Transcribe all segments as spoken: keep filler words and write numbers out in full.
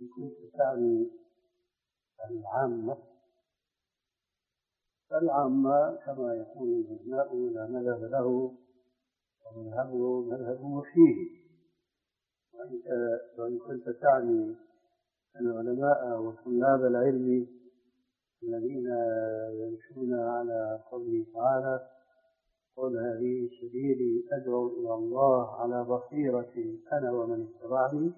إن كنت تعني العامة، فالعامة كما يقول العلماء لا مذهب له ومذهبه مذهب فيه. وإن كنت تعني العلماء وطلاب العلم الذين يمشون على قوله تعالى قل هذه سبيلي أدعو إلى الله على بصيرة أنا ومن اتبعني،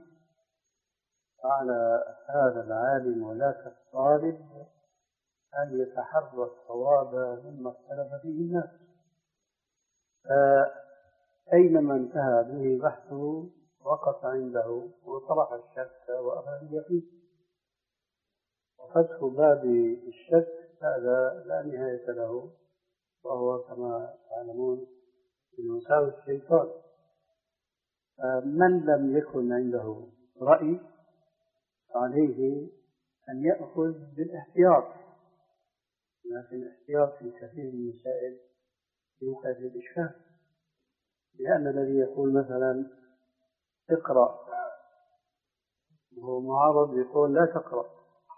على هذا العالم وذاك الطالب أن يتحرى الصواب مما اختلف فيه الناس. فأينما انتهى به بحثه وقف عنده وطرح الشك وأخذ اليقين. وفتح باب الشك هذا لا نهاية له، وهو كما تعلمون من مساوي الشيطان. من لم يكن عنده رأي عليه أن يأخذ بالاحتياط، لكن الاحتياط في كثير من المسائل يوقع في الإشكال، لأن الذي يقول مثلا اقرأ وهو معارض يقول لا تقرأ،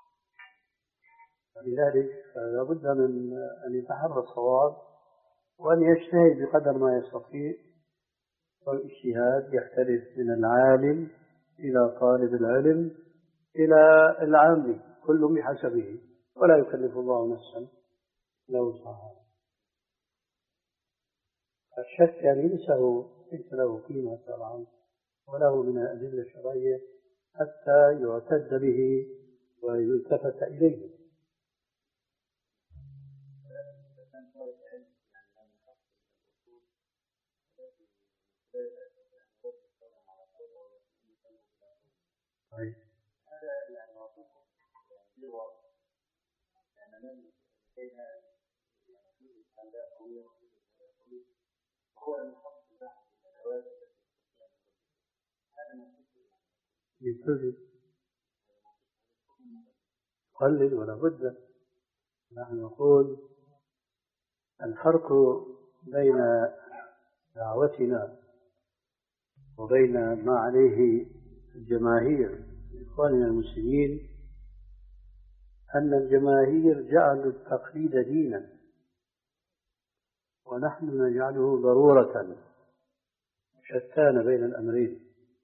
فلذلك لابد من أن يتحرى الصواب وأن يجتهد بقدر ما يستطيع. والاجتهاد يختلف من العالم إلى طالب العلم إلى العام، كل بحسبه، ولا يكلف الله نفسا إلا وسعها. الشك يعني ليس ليس له قيمة طبعا وله من الأدلة الشرعية حتى يعتد به ويلتفت إليه. طيب. يبتدي قلل ولا بد. نحن نقول الفرق بين دعوتنا وبين ما عليه الجماهير إخواننا المسلمين أن الجماهير جعلوا التقليد دينا ونحن نجعله ضرورة، شتان بين الأمرين.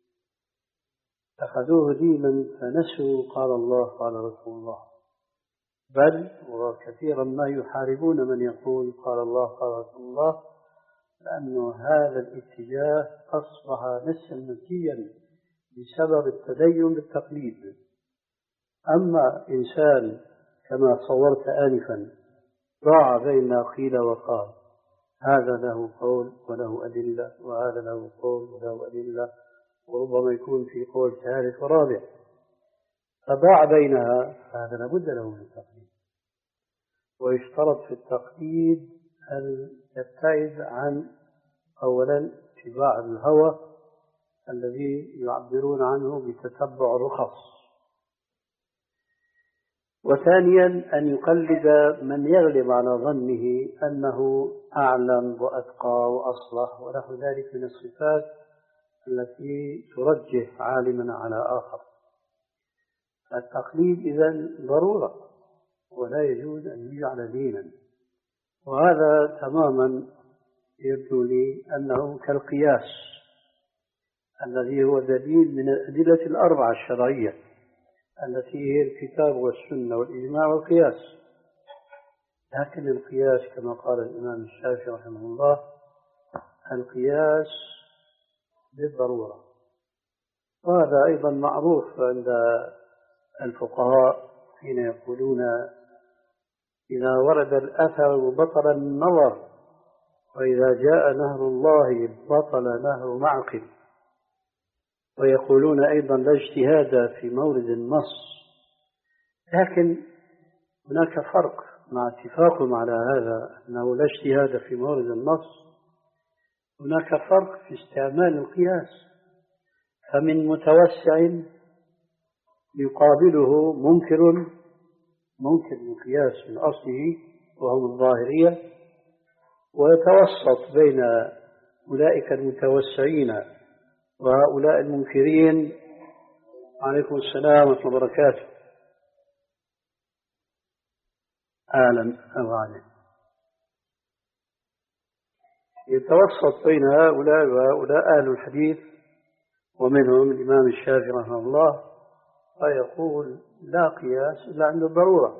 اتخذوه دينا فنسوا قال الله قال رسول الله، بل وكثيرا ما يحاربون من يقول قال الله قال رسول الله، لأن هذا الاتجاه أصبح نسا منسيا بسبب التدين بالتقليد. أما إنسان كما صورت آنفا ضاع بين قيل وقال، هذا له قول وله أدلة وهذا له قول وله أدلة، وربما يكون في قول ثالث ورابع، فضاع بينها، هذا لابد له من التقليد. ويشترط في التقليد أن يبتعد عن أولا اتباع الهوى الذي يعبرون عنه بتتبع الرخص، وثانيا أن يقلد من يغلب على ظنه أنه أعلم وأتقى وأصلح ونحو ذلك من الصفات التي ترجح عالما على آخر. التقليد إذن ضرورة ولا يجوز أن يجعل دينا. وهذا تماما يبدو لي أنه كالقياس الذي هو دليل من الأدلة الأربعة الشرعية التي هي الكتاب والسنة والإجماع والقياس. لكن القياس كما قال الإمام الشافعي رحمه الله القياس بالضرورة، وهذا أيضا معروف عند الفقهاء حين يقولون إذا ورد الأثر بطل النظر، وإذا جاء نهر الله بطل نهر معقل. ويقولون أيضا لا اجتهاد في مورد النص. لكن هناك فرق مع اتفاقهم على هذا أنه لا اجتهاد في مورد النص، هناك فرق في استعمال القياس. فمن متوسع يقابله منكر منكر القياس من أصله وهم الظاهرية، ويتوسط بين أولئك المتوسعين وهؤلاء المنكرين وعليكم السلام ورحمة الله وبركاته. أهلا أهلا. يتوسط بين هؤلاء وهؤلاء أهل الحديث، ومنهم الإمام الشافعي رحمه الله، فيقول لا قياس إلا عند الضرورة،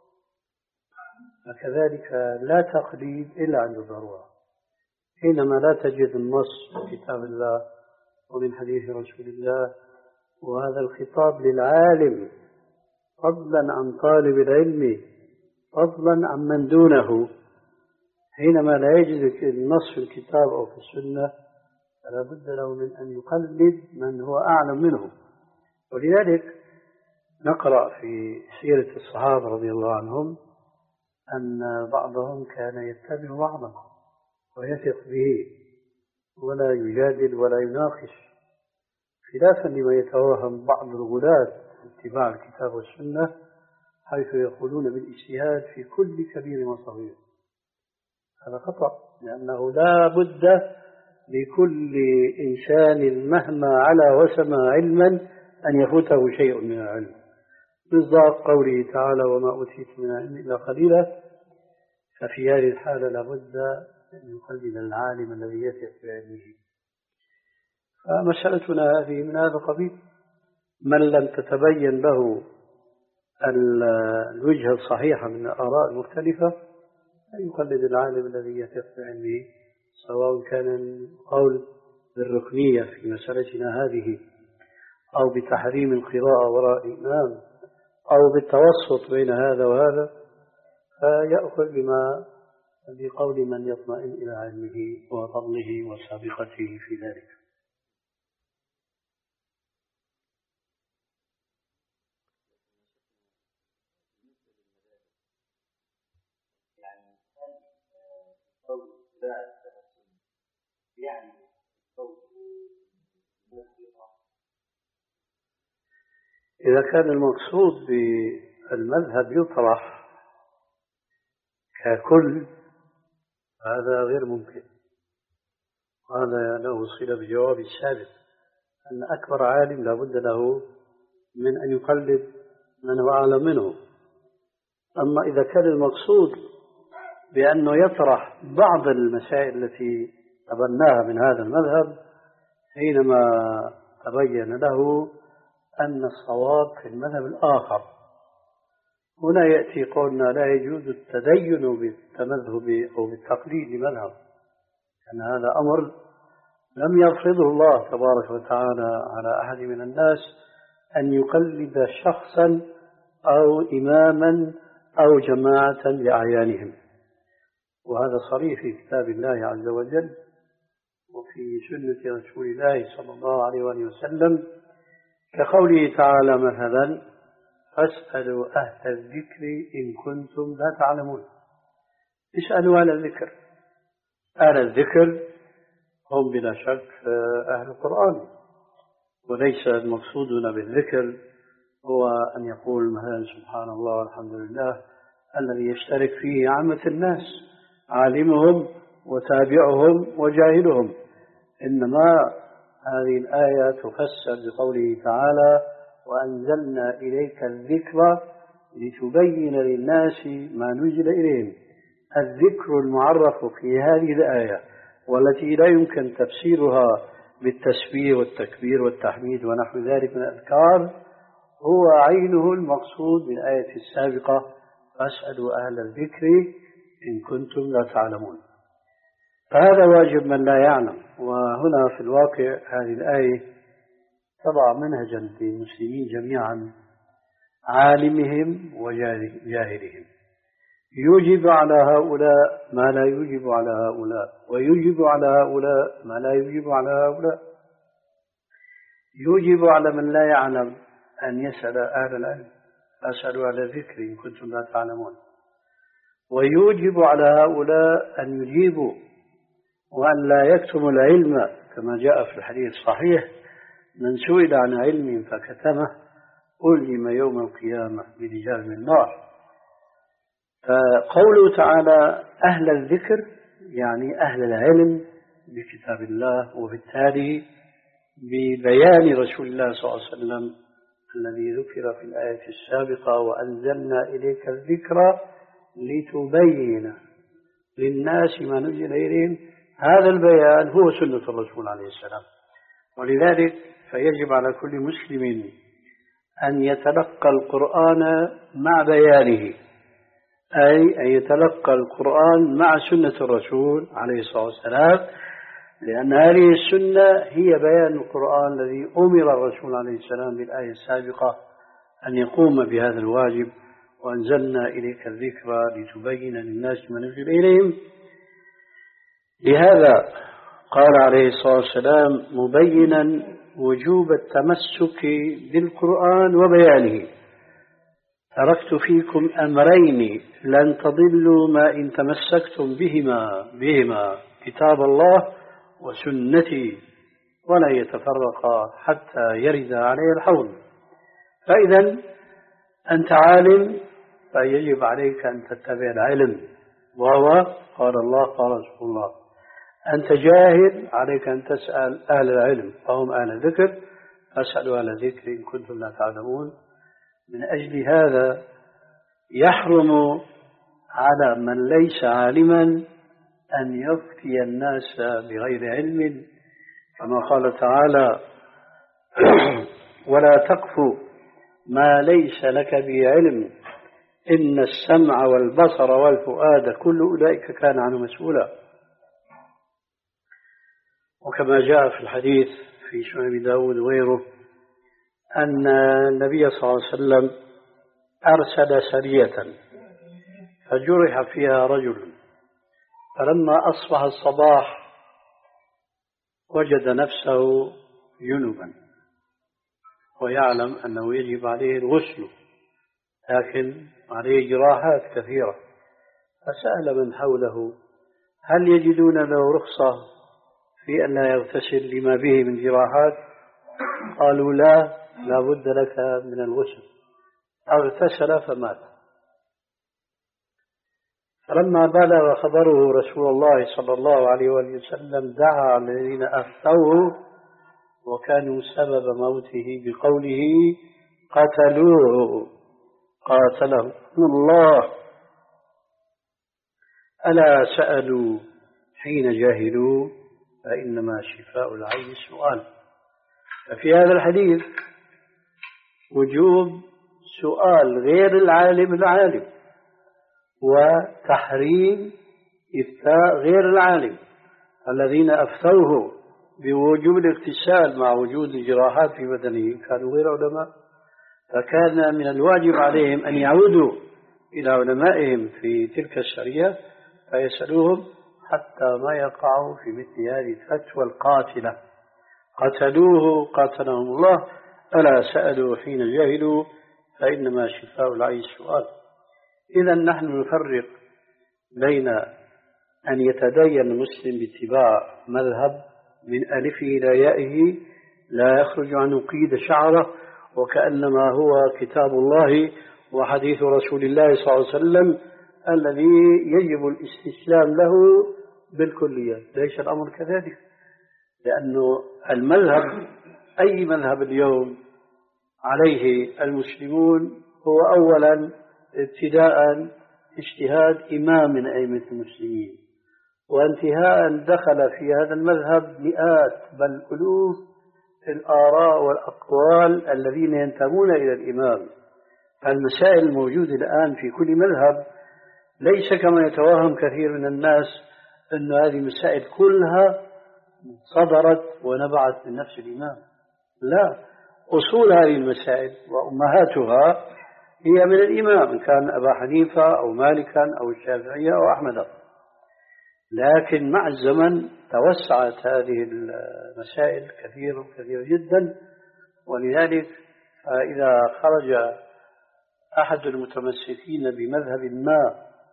وكذلك لا تقليد إلا عند الضرورة. حينما لا تجد النص من كتاب الله ومن حديث رسول الله، وهذا الخطاب للعالم فضلا عن طالب العلم، فضلا عن من دونه، حينما لا يجد النص في الكتاب أو في السنة فلا بد له من أن يقلد من هو أعلم منه. ولذلك نقرأ في سيرة الصحابة رضي الله عنهم أن بعضهم كان يتبع بعضا ويثق به ولا يجادل ولا يناقش، خلافا لما يتوهم بعض الغلاة اتباع الكتاب والسنة، حيث يقولون بالاجتهاد في كل كبير وصغير. هذا خطأ، لأنه لا بد لكل إنسان مهما علا وسمى علما أن يفوته شيء من العلم، مصداق قوله تعالى وما أوتيت من العلم إلا قليلا. ففي هذه الحالة لابد أن يقلد العالم الذي يثق بعلمه. فمسألتنا هذه من هذا القبيل، من لم تتبين له الوجهة الصحيحة من الآراء المختلفة أن يقلد العالم الذي يثق بعلمه، سواء كان القول بالركنية في مسألتنا هذه، أو بتحريم القراءة وراء الإمام، أو بالتوسط بين هذا وهذا، فيأخذ بما بقول من يطمئن إلى علمه وفضله وسابقته في ذلك. يعني إذا كان المقصود بالمذهب يطرح ككل هذا غير ممكن، هذا له صلة بجواب السابق أن أكبر عالم لا بد له من أن يقلد من هو أعلم منه. أما إذا كان المقصود بأنه يطرح بعض المسائل التي تبناها من هذا المذهب، حينما تبين له أن الصواب في المذهب الآخر، هنا يأتي قولنا لا يجوز التدين بالتمذهب أو بالتقليد لمذهب، لأن هذا أمر لم يفرضه الله تبارك وتعالى على أحد من الناس أن يقلد شخصا أو إماما أو جماعة لأعيانهم. وهذا صريح في كتاب الله عز وجل وفي سنة رسول الله صلى الله عليه وسلم، كقوله تعالى مثلا فاسألوا أهل الذكر إن كنتم لا تعلمون. اسألوا أهل الذكر، أهل الذكر هم بلا شك أهل القرآن، وليس المقصود بالذكر هو أن يقول مثلا سبحان الله والحمد لله الذي يشترك فيه عامة الناس، عالمهم وتابعهم وجاهلهم. إنما هذه الآية تفسر بقوله تعالى وأنزلنا إليك الذكر لتبين للناس ما نزل إليهم. الذكر المعرف في هذه الآية والتي لا يمكن تفسيرها بالتسبيح والتكبير والتحميد ونحو ذلك من الأذكار هو عينه المقصود بالآية السابقة فاسألوا أهل الذكر إن كنتم لا تعلمون. فهذا واجب من لا يعلم. وهنا في الواقع هذه الآية تضع منهجا للمسلمين جميعا، عالمهم وجاهلهم، يوجب على هؤلاء ما لا يوجب على هؤلاء، ويوجب على هؤلاء ما لا يوجب على هؤلاء. يوجب على من لا يعلم أن يسأل أهل العلم، أسألوا على الذكر إن كنتم لا تعلمون. ويوجب على هؤلاء أن يجيبوا وأن لا يكتموا العلم، كما جاء في الحديث الصحيح من سئل عن علم فكتمه ألهم يوم القيامة بلجام من نار. فقوله تعالى أهل الذكر يعني أهل العلم بكتاب الله، وبالتالي ببيان رسول الله صلى الله عليه وسلم الذي ذكر في الآية السابقة وأنزلنا إليك الذكر لتبين للناس ما نزل إليهم، هذا البيان هو سنة الرسول عليه السلام. ولذلك فيجب على كل مسلم أن يتلقى القرآن مع بيانه، أي أن يتلقى القرآن مع سنة الرسول عليه الصلاة والسلام، لأن هذه السنة هي بيان القرآن الذي أمر الرسول عليه السلام بالآية السابقة أن يقوم بهذا الواجب. وأنزلنا إليك الذكر لتبين للناس ما نزل إليهم. لهذا قال عليه الصلاة والسلام مبينا وجوب التمسك بالقرآن وبيانه: تركت فيكم أمرين لن تضلوا ما إن تمسكتم بهما بهما كتاب الله وسنتي ولا يتفرقا حتى يرد عليه الحوض. فإذا أنت عالم فيجب عليك أن تتبع العلم، وهو قال الله قال رسول الله. أنت جاهل عليك أن تسأل أهل العلم فهم أهل الذكر، فاسألوا أهل الذكر إن كنتم لا تعلمون. من أجل هذا يحرم على من ليس عالما أن يفتي الناس بغير علم، كما قال تعالى: ولا تقف ما ليس لك به علم إن السمع والبصر والفؤاد كل أولئك كان عنه مسؤولا. وكما جاء في الحديث في سنن داود وغيره أن النبي صلى الله عليه وسلم أرسل سرية فجرح فيها رجل، فلما أصبح الصباح وجد نفسه جنبا ويعلم أنه يجب عليه الغسل، لكن عليه جراحات كثيرة، فسأل من حوله: هل يجدون له رخصة في أن لا يغتسل لما به من جراحات؟ قالوا: لا، لا بد لك من الغسل. اغتسل فمات. فلما بلغ خبره رسول الله صلى الله عليه وسلم دعا الذين أفتوه وكانوا سبب موته بقوله: قتلوه قاتلهم الله، ألا سألوا حين جاهلوا فإنما شفاء العين السؤال. ففي هذا الحديث وجوب سؤال غير العالم العالم، وتحريم إفتاء غير العالم. الذين أفتوه بوجوب الاغتسال مع وجود الجراحات في بدنه كانوا غير علماء، فكان من الواجب عليهم أن يعودوا إلى علمائهم في تلك الشريعة فيسألوهم حتى ما يقعوا في مثل هذه الفتوى القاتلة: قتلوه قاتلهم الله، ألا سألوا حين جاهلوا فإنما شفاء العي السؤال. إذا نحن نفرق بين أن يتدين المسلم باتباع مذهب من ألفه إلى يائه لا يخرج عنه قيد شعره، وكأنما هو كتاب الله وحديث رسول الله صلى الله عليه وسلم الذي يجب الاستسلام له بالكلية. ليس الأمر كذلك، لأنه المذهب أي مذهب اليوم عليه المسلمون هو أولا ابتداء اجتهاد إمام من أئمة المسلمين، وانتهاء دخل في هذا المذهب مئات بل ألوف الآراء والأقوال الذين ينتمون إلى الإمام. المسائل الموجودة الآن في كل مذهب ليس كما يتوهم كثير من الناس أن هذه المسائل كلها صدرت ونبعت من نفس الإمام. لا، أصول هذه المسائل وأمهاتها هي من الإمام، إن كان أبا حنيفة أو مالكا أو الشافعية أو أحمد. لكن مع الزمن توسعت هذه المسائل كثير كثير جدا، ولذلك إذا خرج أحد المتمسكين بمذهب ما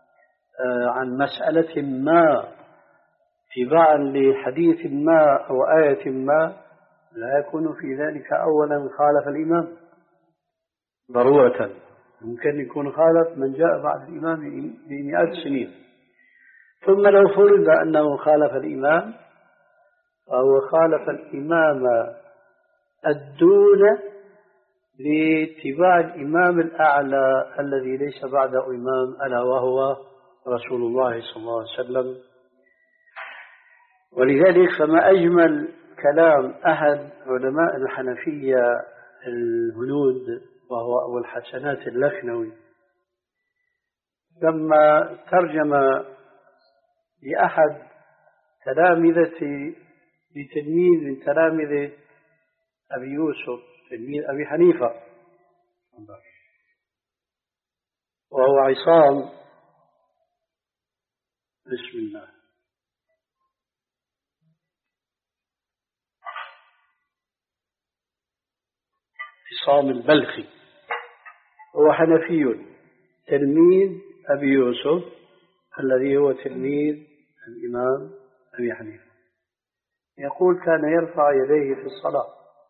عن مسألة ما اتباعا لحديث ما أو آية ما لا يكون في ذلك أولا خالف الإمام ضرورة، ممكن يكون خالف من جاء بعد الإمام بمئات السنين. ثم لو فرض أنه خالف الإمام فهو خالف الإمام الدون لاتباع الإمام الأعلى الذي ليس بعده إمام، ألا وهو رسول الله صلى الله عليه وسلم. ولذلك فما أجمل كلام أحد علماء الحنفية الهنود وهو أبو الحسنات اللخنوي لما ترجم لأحد تلامذة لتلميذ من تلامذة أبي يوسف تلميذ أبي حنيفة وهو عصام، بسم الله، عصام البلخي، هو حنفي تلميذ أبي يوسف الذي هو تلميذ الإمام أبي حنيفة، يقول كان يرفع يديه في الصلاة.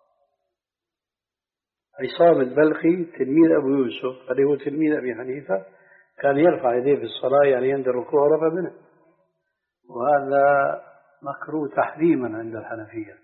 عصام البلخي تلميذ أبو يوسف الذي هو تلميذ أبي حنيفة كان يرفع يديه في الصلاة، يعني عند الركوع ورفع منه، وهذا مكروه تحريما عند الحنفية.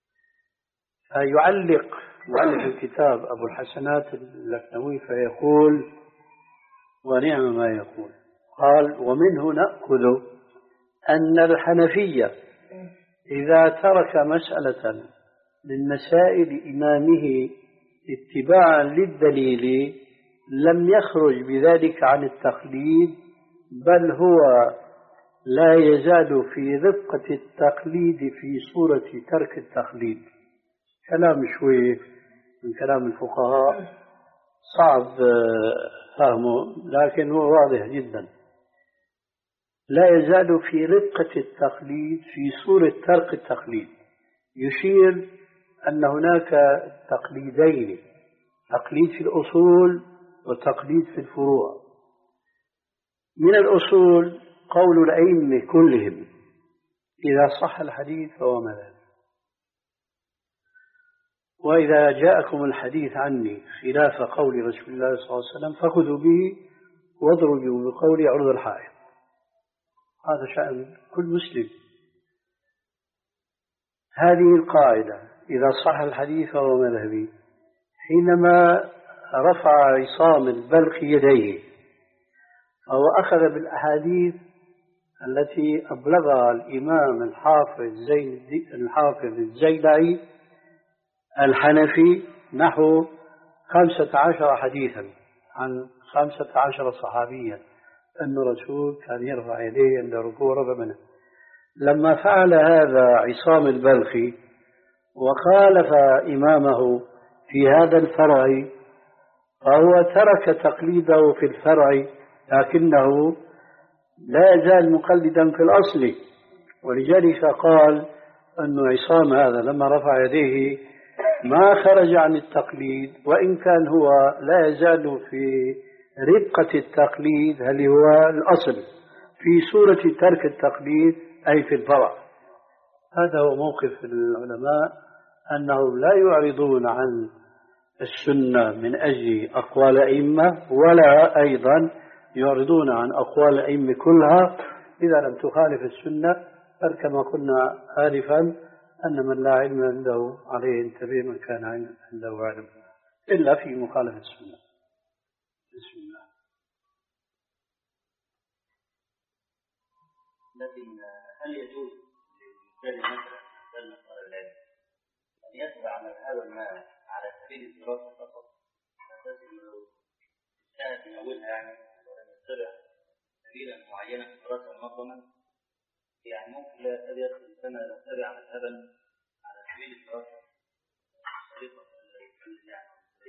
فيعلق مؤلف الكتاب أبو الحسنات اللخنوي فيقول ونعم ما يقول، قال ومنه نأخذ أن الحنفية إذا ترك مسألة من مسائل إمامه اتباعا للدليل لم يخرج بذلك عن التقليد، بل هو لا يزال في رفقة التقليد في صورة ترك التقليد. كلام شوي من كلام الفقهاء صعب فهمه، لكن هو واضح جدا. لا يزال في رفقة التقليد في صورة ترك التقليد، يشير أن هناك تقليدين، تقليد في الأصول وتقليد في الفروع. من الأصول قول الأئمة كلهم إذا صح الحديث فهو مذهب، وإذا جاءكم الحديث عني خلاف قول رسول الله صلى الله عليه وسلم فخذوا به واضربوا بقول عرض الحائط. هذا شأن كل مسلم. هذه القاعدة إذا صح الحديث فهو مذهبي. حينما رفع عصام البلخي يديه فهو أخذ بالأحاديث التي أبلغها الإمام الحافظ زين الحافظ الزيلعي الحنفي نحو خمسة عشر حديثا عن خمسة عشر صحابيا أن الرسول كان يرفع يديه عند ركوع ورفع منه. لما فعل هذا عصام البلخي وخالف إمامه في هذا الفرع فهو ترك تقليده في الفرع، لكنه لا يزال مقلدا في الأصل. ولذلك قال أن عصام هذا لما رفع يديه ما خرج عن التقليد، وإن كان هو لا يزال في رفقة التقليد هل هو الأصل في صورة ترك التقليد أي في الفرع. هذا هو موقف العلماء، أنهم لا يعرضون عن السنة من أجل أقوال أئمة، ولا أيضا يعرضون عن أقوال الأئمة كلها إذا لم تخالف السنة. بل كما قلنا آنفا أن من لا علم عنده عليه ينتبه من كان عنده علم إلا في مخالفة السنة. بسم الله. لكن هل يجوز للمجتهد مثلا مثل مسألة العلم أن يتبع مذهبا ما على سبيل الدراسة فقط، على أساس أنه اجتهد من أولها يعني ولم يتبع سبيلا معينا في الدراسة منظما؟ يعني ممكن لا يكاد يدخل السنة لو تبع مذهبا على سبيل الدراسة طريقة يعني.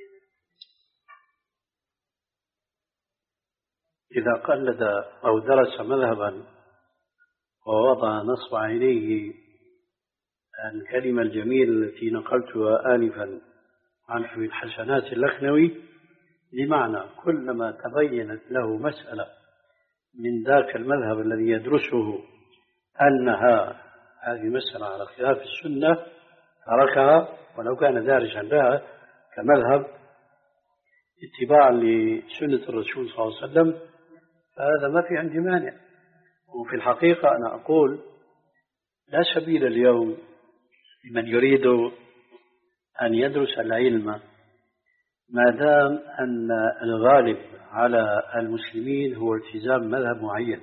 إذا قلد أو درس مذهبا ووضع نصب عينيه الكلمة الجميلة التي نقلتها آنفا عن أبي الحسنات اللخنوي، بمعنى كلما تبينت له مسألة من ذاك المذهب الذي يدرسه أنها هذه مسألة على خلاف السنة تركها ولو كان دارسا لها كمذهب اتباعا لسنة الرسول صلى الله عليه وسلم، فهذا ما في عندي مانع. وفي الحقيقة أنا أقول لا سبيل اليوم لمن يريد أن يدرس العلم ما دام أن الغالب على المسلمين هو التزام مذهب معين.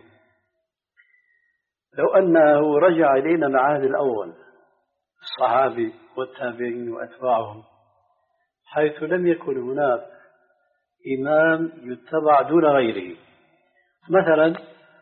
لو أنه رجع إلينا العهد الأول الصحابي والتابعين وأتباعهم، حيث لم يكن هناك إمام يتبع دون غيره. مثلا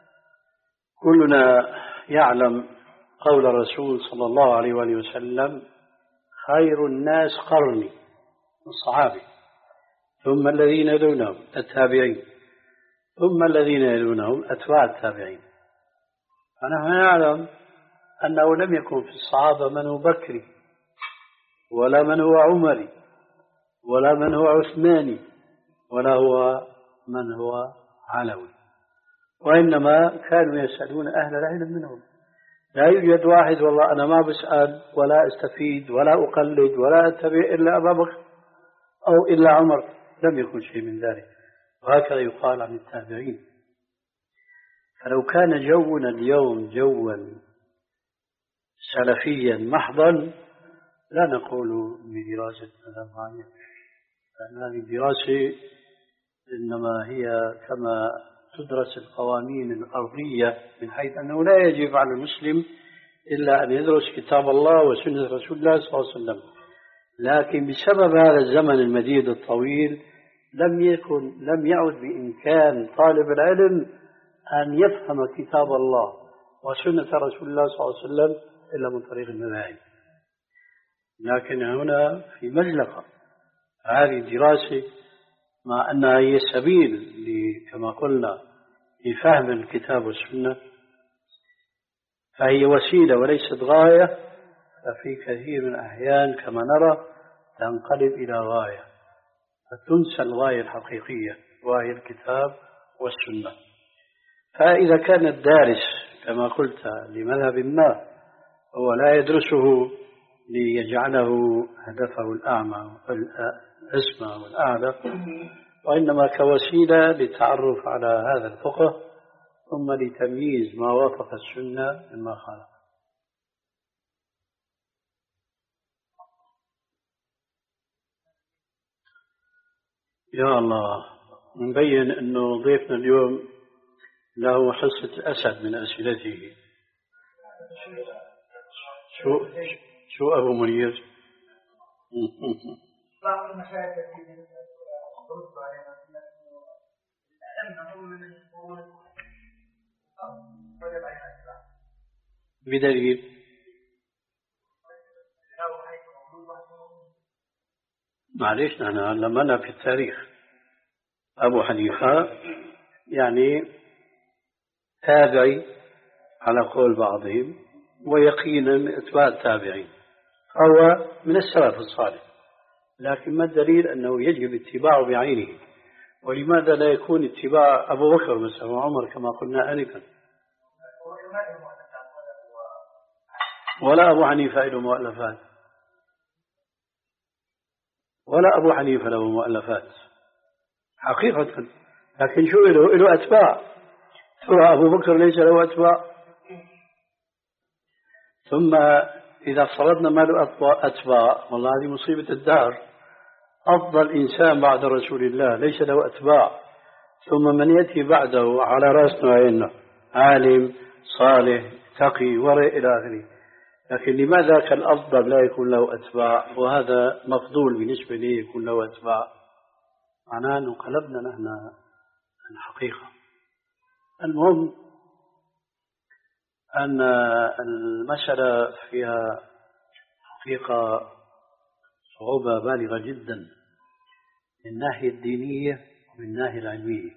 كلنا يعلم قول الرسول صلى الله عليه وآله وسلم: خير الناس قرني، الصحابي، ثم الذين يلونهم التابعين، ثم الذين يلونهم أتباع التابعين. فنحن نعلم أنه لم يكن في الصحابة من هو بكري، ولا من هو عمري، ولا من هو عثماني، ولا هو من هو علوي، وإنما كانوا يسألون أهل العلم منهم. لا يوجد واحد والله أنا ما بسأل ولا أستفيد ولا أقلد ولا أتبع إلا أبا بكر أو إلا عمر، لم يكن شيء من ذلك. وهكذا يقال عن التابعين. فلو كان جونا اليوم جوا سلفيا محضا لا نقول بدراسة مذهب معين، لأن هذه الدراسة إنما هي كما تدرس القوانين الأرضية، من حيث أنه لا يجب على المسلم إلا أن يدرس كتاب الله وسنة رسول الله صلى الله عليه وسلم. لكن بسبب هذا الزمن المديد الطويل لم يكن لم يعد بإمكان طالب العلم أن يفهم كتاب الله وسنة رسول الله صلى الله عليه وسلم إلا من طريق المذاهب. لكن هنا في مزلقة هذه الدراسة، مع أنها هي السبيل كما قلنا لفهم الكتاب والسنة، فهي وسيلة وليست غاية. ففي كثير من الأحيان كما نرى تنقلب إلى غاية، فتنسى الغاية الحقيقية وهي الكتاب والسنة. فإذا كان الدارس كما قلت لمذهب ما هو لا يدرسه ليجعله هدفه الأعمى والأسمى والأعلى، وإنما كوسيلة للتعرف على هذا الفقه، ثم لتمييز ما وافق السنة مما خالف. يا الله، نبين أنه ضيفنا اليوم له حصة أسد من أسئلته. شو شو أبو منير؟ بعض المشايخ الذين يردوا علينا أنهم من يقولون وجب علينا الإسلام بدليل معليش نحن لما في التاريخ أبو حنيفة يعني تابعي على قول بعضهم، ويقينا من أتباع التابعين، هو من السلف الصالح. لكن ما الدليل أنه يجب اتباعه بعينه؟ ولماذا لا يكون اتباع أبو بكر مثلا وعمر كما قلنا آنفا؟ ولا أبو حنيفة له مؤلفات، ولا أبو حنيفة له مؤلفات حقيقة. لكن شو له؟ له أتباع. ترى أبو بكر ليس له أتباع؟ ثم إذا افترضنا ما له أتباع، والله هذه مصيبة الدهر. أفضل إنسان بعد رسول الله ليس له أتباع، ثم من يأتي بعده على رأسنا وعيننا عالم صالح تقي ورع إلى آخره. لكن لماذا كان الأفضل لا يكون له أتباع وهذا مفضول بالنسبة لي يكون له أتباع؟ معناه أنه قلبنا نحن الحقيقة. المهم أن المسألة فيها حقيقة صعوبة بالغة جدا من الناحية الدينية ومن الناحية العلمية.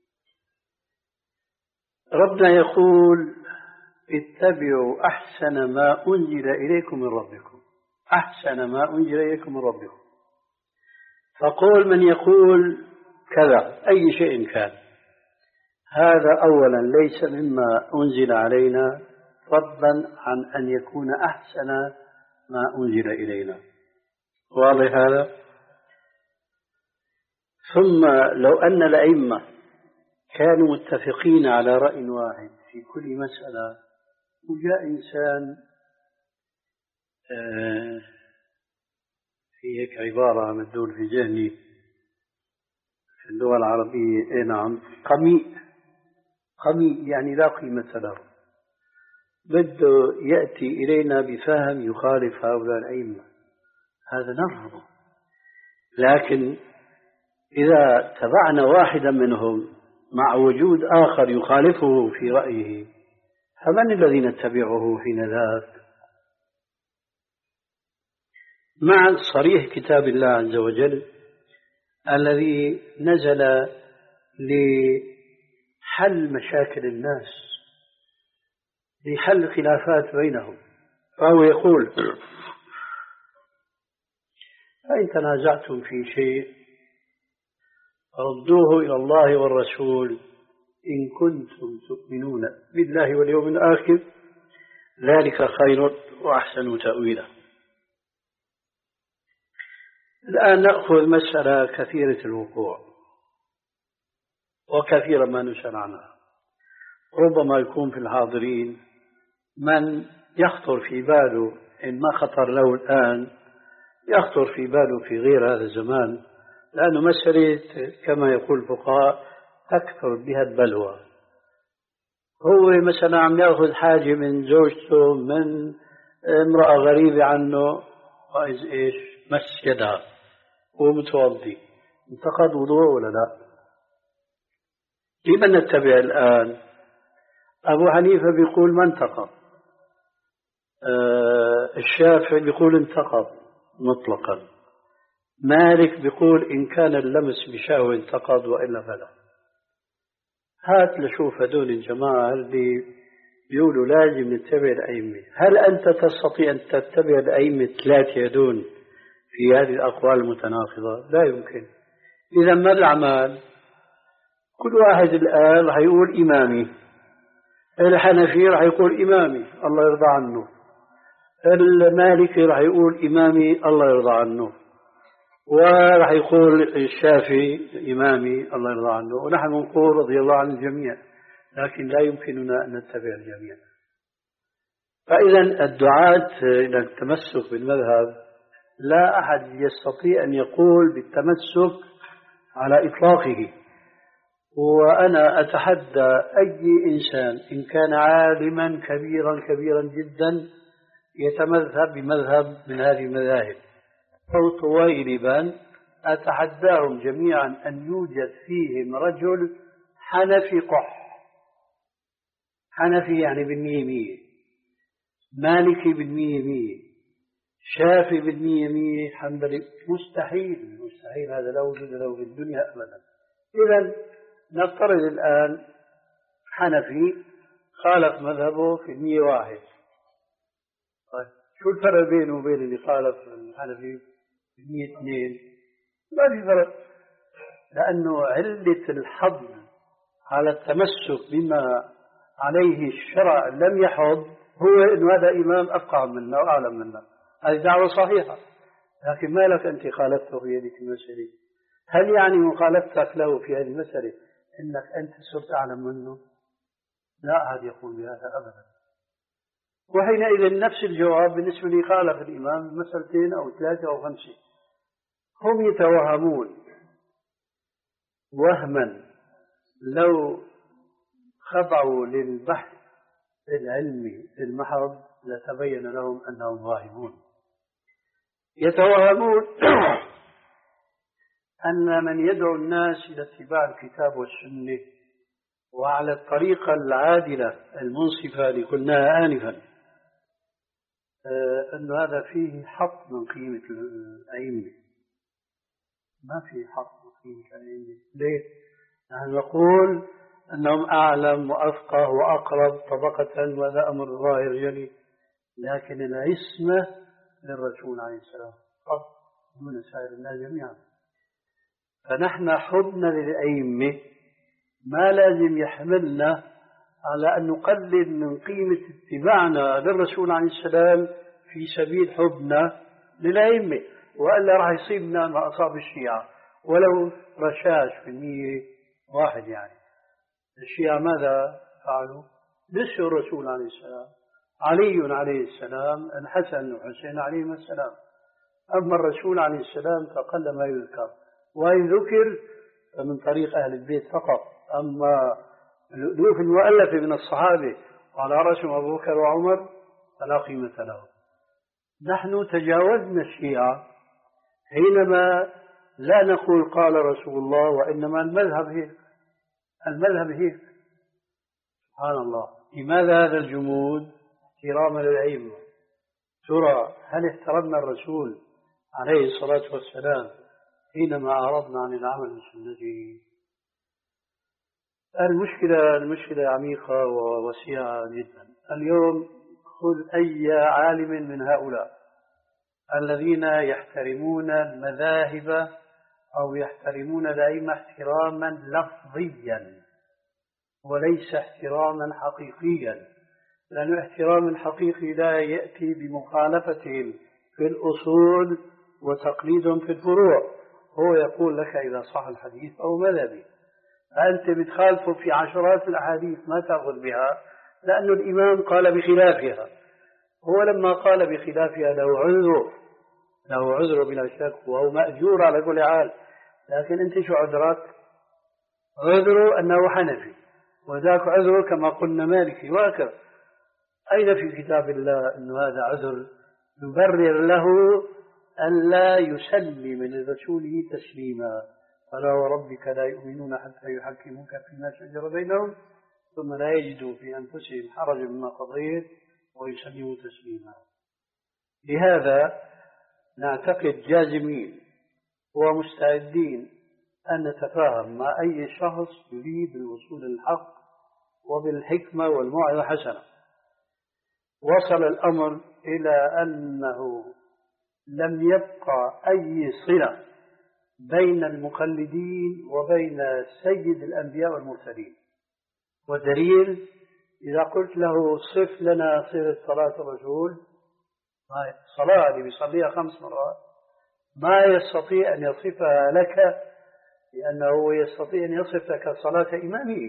ربنا يقول: اتبعوا أحسن ما أنزل إليكم من ربكم، أحسن ما أنزل إليكم من ربكم. فقول من يقول كذا أي شيء كان، هذا أولا ليس مما أنزل علينا، فضلا عن أن يكون أحسن ما أنزل إلينا. واضح هذا؟ ثم لو أن الأئمة كانوا متفقين على رأي واحد في كل مسألة، وجاء إنسان في هيك عبارة مدول في ذهني في اللغة العربية. إيه نعم، قميء. قميء يعني لا قيمة له، بده يأتي إلينا بفهم يخالف هؤلاء الأئمة، هذا نرفضه. لكن إذا تبعنا واحدا منهم مع وجود آخر يخالفه في رأيه، فمن الذي نتبعه حين ذاك؟ مع صريح كتاب الله عز وجل الذي نزل لحل مشاكل الناس، لحل خلافات بينهم، فهو يقول: فإن تنازعتم في شيء ردوه إلى الله والرسول إن كنتم تؤمنون بالله واليوم الآخر، ذلك خير وأحسن تأويلا. الآن نأخذ مسألة كثيرة الوقوع وكثيرا ما نسأل عنها. ربما يكون في الحاضرين من يخطر في باله إن ما خطر له الآن يخطر في باله في غير هذا الزمان، لأنه مسألة كما يقول الفقهاء تكثر بها البلوى. هو مثلا عم يأخذ حاجة من زوجته من امرأة غريبة عنه، وإذ إيش مس يدها ومتوضي، انتقد وضوء ولا لا؟ لمن نتبع الآن؟ أبو حنيفة بيقول ما انتقض، آه الشافعي بيقول انتقض مطلقا، مالك بيقول إن كان اللمس بشهوة انتقض وإلا فلا. هات لشوف هدول الجماعة اللي بيقولوا لازم نتبع الأئمة، هل أنت تستطيع أن تتبع الأئمة ثلاثة هدول في هذه الأقوال المتناقضة؟ لا يمكن. إذا ما الأعمال؟ كل واحد الآن رح يقول إمامي، الحنفي رح يقول إمامي الله يرضى عنه، المالكي رح يقول إمامي الله يرضى عنه، ورح يقول الشافعي إمامي الله يرضى عنه، ونحن نقول رضي الله عن الجميع، لكن لا يمكننا أن نتبع الجميع. فإذا الدعاة إلى التمسك بالمذهب لا أحد يستطيع أن يقول بالتمسك على إطلاقه. وأنا أتحدى أي إنسان إن كان عالما كبيرا كبيرا جدا يتمذهب بمذهب من هذه المذاهب أو طويلبا، أتحداهم جميعا أن يوجد فيهم رجل حنفي قح، حنفي يعني بالمية مية، مالكي بالمية مية، شافي بالمية مية، حنبلي، مستحيل مستحيل، هذا لا وجود له في الدنيا أبدا. إذن نفترض الآن حنفي خالف مذهبه في المية واحد، طيب شو الفرق بينه وبين اللي خالف الحنفي في المية اثنين؟ ما في فرق، لأنه علة الحظ على التمسك بما عليه الشرع لم يحض هو إن هذا إمام أفقه منا وأعلم منا، هذه دعوة صحيحة، لكن ما لك أنت خالفته في هذه المسألة؟ هل يعني مخالفتك له في هذه المسألة إنك أنت صرت أعلم منه؟ لا أحد يقول بهذا أبدا. وحينئذ نفس الجواب بالنسبة لي خالف الإمام مسألتين أو ثلاثة أو خمسة. هم يتوهمون وهما لو خضعوا للبحث العلمي المحض لتبين لهم أنهم واهمون. يتوهمون أن من يدعو الناس إلى اتباع الكتاب والسنة وعلى الطريقة العادلة المنصفة اللي قلناها آنفا، أن هذا فيه حق من قيمة الأئمة. ما فيه حق من قيمة الأئمة. ليه؟ نحن نقول أنهم أعلم وأفقه وأقرب طبقة، وهذا أمر ظاهر جلي، لكن العصمة للرسول عليه السلام فقط دون سائر الناس جميعا. فنحن حبنا للأئمة ما لازم يحملنا على أن نقلل من قيمة اتباعنا للرسول عليه السلام في سبيل حبنا للأئمة، وإلا راح يصيبنا ما أصاب الشيعة ولو رشاش في المية واحد. يعني الشيعة ماذا فعلوا؟ نسوا الرسول عليه السلام، علي عليه السلام، الحسن والحسين عليهما السلام، أما الرسول عليه السلام فقل ما يذكر، وإن ذكر فمن طريق أهل البيت فقط. أما الألوف المؤلفة من الصحابة وعلى رأسهم أبو بكر وعمر فلا قيمة له. نحن تجاوزنا الشيعة حينما لا نقول قال رسول الله، وإنما المذهب هيك، المذهب هيك. سبحان الله، لماذا هذا الجمود؟ احتراما للأئمة. ترى هل احترمنا الرسول عليه الصلاة والسلام حينما أعرضنا عن العمل بسنته؟ المشكلة المشكلة عميقة ووسيعة جدا. اليوم خذ أي عالم من هؤلاء الذين يحترمون المذاهب أو يحترمون الأئمة احتراما لفظيا وليس احتراما حقيقيا، لأن الاحترام الحقيقي لا يأتي بمخالفتهم في الأصول وتقليدهم في الفروع. هو يقول لك إذا صح الحديث أو مذهبي، فأنت بتخالفه في عشرات الأحاديث ما تأخذ بها لأن الإمام قال بخلافها. هو لما قال بخلافها له عذر، له عذر بلا شك، وهو مأجور على كل حال. لكن أنت شو عذرك؟ عذره أنه حنفي، وذاك عذره كما قلنا مالكي، وهكذا. أين في كتاب الله أن هذا عذر يبرر له ألا يسلم لرسوله تسليما؟ فلا وربك لا يؤمنون حتى يحكموك فيما شجر بينهم ثم لا يجدوا في أنفسهم حرجا مما قضيت ويسلموا تسليما. لهذا نعتقد جازمين ومستعدين أن نتفاهم مع أي شخص يريد الوصول للحق وبالحكمة والموعظة الحسنة. وصل الأمر إلى أنه لم يبقى أي صلة بين المقلدين وبين سيد الأنبياء والمرسلين. والدليل إذا قلت له صف لنا صفة صلاة الرسول، الصلاة اللي بيصليها خمس مرات ما يستطيع أن يصفها لك، لأنه يستطيع أن يصف لك صلاة إمامه.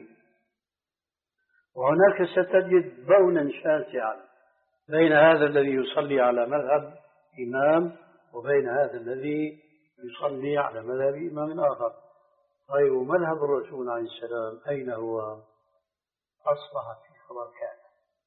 وهناك ستجد بونا شاسعا بين هذا الذي يصلي على مذهب إمام وبين هذا الذي يصلي على مذهب إمام آخر. طيب مذهب الرسول عليه السلام أين هو؟ أصبح في خبر كان.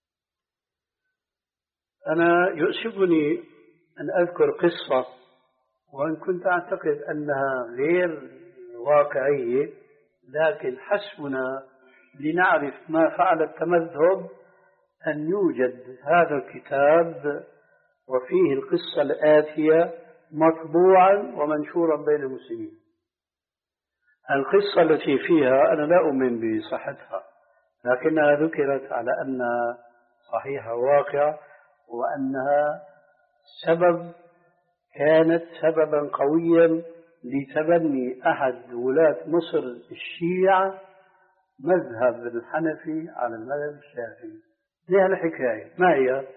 أنا يؤسفني أن أذكر قصة وإن كنت أعتقد أنها غير واقعية، لكن حسبنا لنعرف ما فعل التمذهب أن يوجد هذا الكتاب وفيه القصة الآتية مطبوعا ومنشورا بين المسلمين. القصة التي فيها أنا لا أؤمن بصحتها، لكنها ذكرت على أنها صحيحة واقعة، وأنها سبب كانت سببا قويا لتبني أحد ولاة مصر الشيعة مذهب الحنفي على المذهب الشافعي. لها الحكاية ما هي؟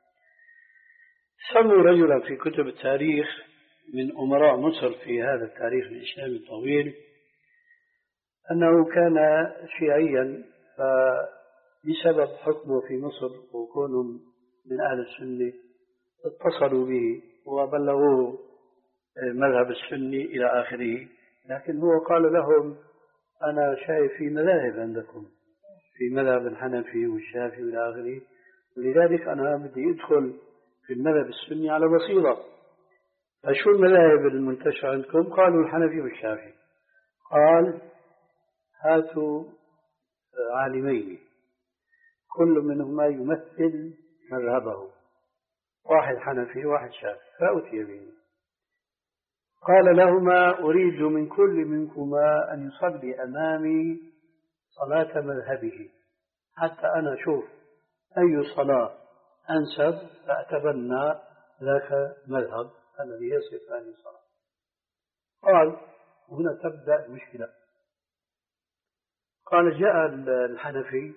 سموا رجلا في كتب التاريخ من أمراء مصر في هذا التاريخ الإسلامي الطويل أنه كان شيعيا، فبسبب حكمه في مصر وكونهم من أهل السنة اتصلوا به وبلغوه مذهب السني إلى آخره. لكن هو قال لهم أنا شايف في مذاهب عندكم، في مذهب الحنفي والشافعي إلى آخره، ولذلك أنا بدي أدخل في المذهب السني على بصيرة. فشو المذاهب المنتشرة عندكم؟ قالوا الحنفي والشافعي. قال هاتوا عالمين كل منهما يمثل مذهبه، واحد حنفي واحد شافعي، فأتي به. قال لهما أريد من كل منكما أن يصلي أمامي صلاة مذهبه حتى أنا أشوف أي صلاة أنسب فأتبنى ذاك مذهب الذي يصف هذه الصلاة. قال هنا تبدأ المشكلة. قال جاء الحنفي،